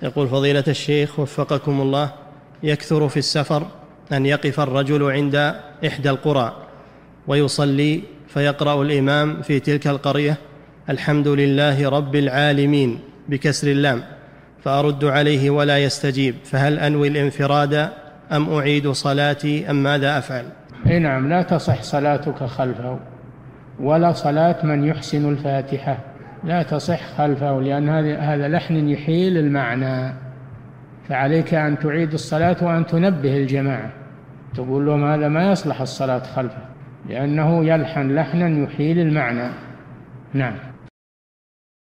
يقول فضيلة الشيخ وفقكم الله، يكثر في السفر أن يقف الرجل عند إحدى القرى ويصلي فيقرأ الإمام في تلك القرية الحمد لله رب العالمين بكسر اللام، فأرد عليه ولا يستجيب، فهل أنوي الانفراد أم أعيد صلاتي أم ماذا أفعل؟ نعم، لا تصح صلاتك خلفه ولا صلاة من يحسن الفاتحة، لا تصح خلفه، لأن هذا لحن يحيل المعنى، فعليك أن تعيد الصلاة وأن تنبه الجماعة، تقول لهم هذا ما يصلح الصلاة خلفه، لأنه يلحن لحنا يحيل المعنى. نعم.